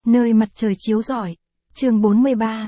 Nơi mặt trời chiếu rọi. Chương 43.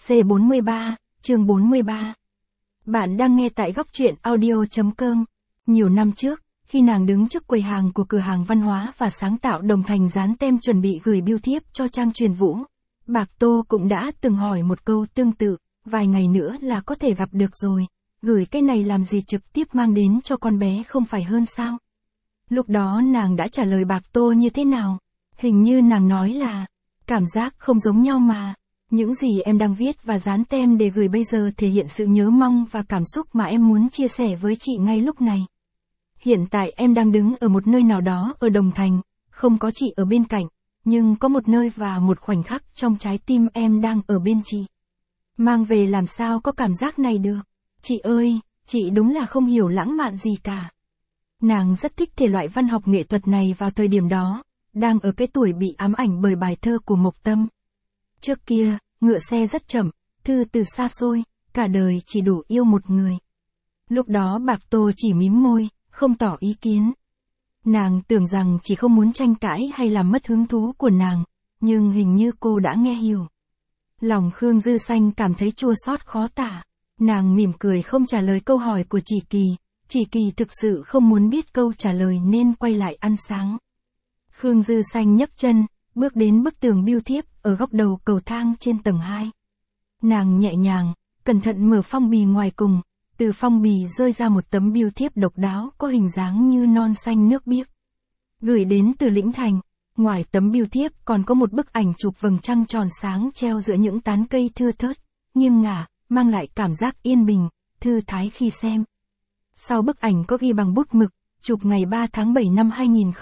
C43. Chương 43. Bạn đang nghe tại góc truyện audio.com. Nhiều năm trước, khi nàng đứng trước quầy hàng của cửa hàng văn hóa và sáng tạo Đồng Thành dán tem chuẩn bị gửi bưu thiếp cho Trang Truyền Vũ, Bạc Tô cũng đã từng hỏi một câu tương tự, vài ngày nữa là có thể gặp được rồi, gửi cái này làm gì trực tiếp mang đến cho con bé không phải hơn sao? Lúc đó nàng đã trả lời Bạc Tô như thế nào? Hình như nàng nói là, cảm giác không giống nhau mà. Những gì em đang viết và dán tem để gửi bây giờ thể hiện sự nhớ mong và cảm xúc mà em muốn chia sẻ với chị ngay lúc này. Hiện tại em đang đứng ở một nơi nào đó ở Đồng Thành, không có chị ở bên cạnh, nhưng có một nơi và một khoảnh khắc trong trái tim em đang ở bên chị. Mang về làm sao có cảm giác này được? Chị ơi, chị đúng là không hiểu lãng mạn gì cả. Nàng rất thích thể loại văn học nghệ thuật này vào thời điểm đó, đang ở cái tuổi bị ám ảnh bởi bài thơ của Mộc Tâm. Trước kia, ngựa xe rất chậm, thư từ xa xôi, cả đời chỉ đủ yêu một người. Lúc đó Bạc Tô chỉ mím môi, không tỏ ý kiến. Nàng tưởng rằng chỉ không muốn tranh cãi hay làm mất hứng thú của nàng, nhưng hình như cô đã nghe hiểu. Lòng Khương Dư Xanh cảm thấy chua xót khó tả. Nàng mỉm cười không trả lời câu hỏi của Chỉ Kỳ. Chỉ Kỳ thực sự không muốn biết câu trả lời nên quay lại ăn sáng. Khương Dư Xanh nhấc chân, bước đến bức tường bưu thiếp ở góc đầu cầu thang trên tầng 2. Nàng nhẹ nhàng, cẩn thận mở phong bì ngoài cùng, từ phong bì rơi ra một tấm bưu thiếp độc đáo có hình dáng như non xanh nước biếc. Gửi đến từ Lĩnh Thành, ngoài tấm bưu thiếp còn có một bức ảnh chụp vầng trăng tròn sáng treo giữa những tán cây thưa thớt, nghiêng ngả, mang lại cảm giác yên bình, thư thái khi xem. Sau bức ảnh có ghi bằng bút mực, chụp ngày 3 tháng 7 năm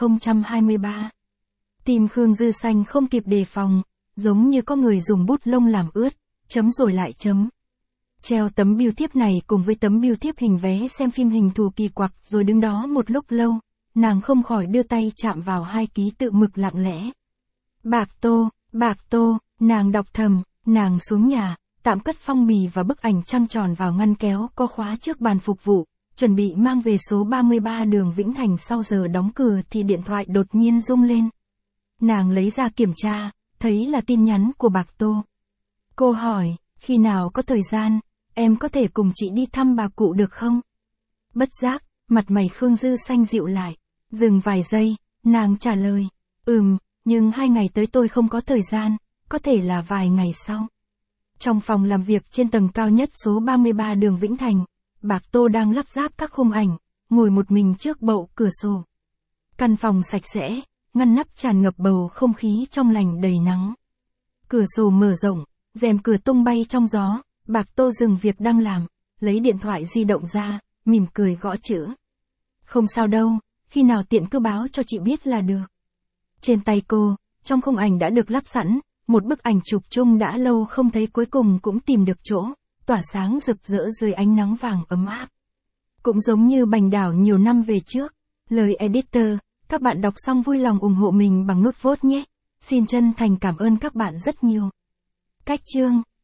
2023. Tim Khương Dư Xanh không kịp đề phòng, giống như có người dùng bút lông làm ướt, chấm rồi lại chấm. Treo tấm bưu thiếp này cùng với tấm bưu thiếp hình vé xem phim hình thù kỳ quặc rồi đứng đó một lúc lâu, nàng không khỏi đưa tay chạm vào hai ký tự mực lặng lẽ. Bạc Tô, nàng đọc thầm, nàng xuống nhà, tạm cất phong bì và bức ảnh trăng tròn vào ngăn kéo có khóa trước bàn phục vụ, chuẩn bị mang về số 33 đường Vĩnh Thành. Sau giờ đóng cửa thì điện thoại đột nhiên rung lên. Nàng lấy ra kiểm tra, thấy là tin nhắn của Bạc Tô. Cô hỏi, khi nào có thời gian, em có thể cùng chị đi thăm bà cụ được không? Bất giác, mặt mày Khương Dư Xanh dịu lại, dừng vài giây, nàng trả lời, nhưng 2 ngày tới tôi không có thời gian, có thể là vài ngày sau. Trong phòng làm việc trên tầng cao nhất số 33 đường Vĩnh Thành, Bạc Tô đang lắp ráp các khung ảnh, ngồi một mình trước bậu cửa sổ. Căn phòng sạch sẽ, ngăn nắp tràn ngập bầu không khí trong lành đầy nắng. Cửa sổ mở rộng, rèm cửa tung bay trong gió, Bạc Tô dừng việc đang làm, lấy điện thoại di động ra, mỉm cười gõ chữ. Không sao đâu, khi nào tiện cứ báo cho chị biết là được. Trên tay cô, trong khung ảnh đã được lắp sẵn, một bức ảnh chụp chung đã lâu không thấy cuối cùng cũng tìm được chỗ, tỏa sáng rực rỡ dưới ánh nắng vàng ấm áp. Cũng giống như Bành Đảo nhiều năm về trước. Lời editor, các bạn đọc xong vui lòng ủng hộ mình bằng nút vote nhé. Xin chân thành cảm ơn các bạn rất nhiều. Cách chương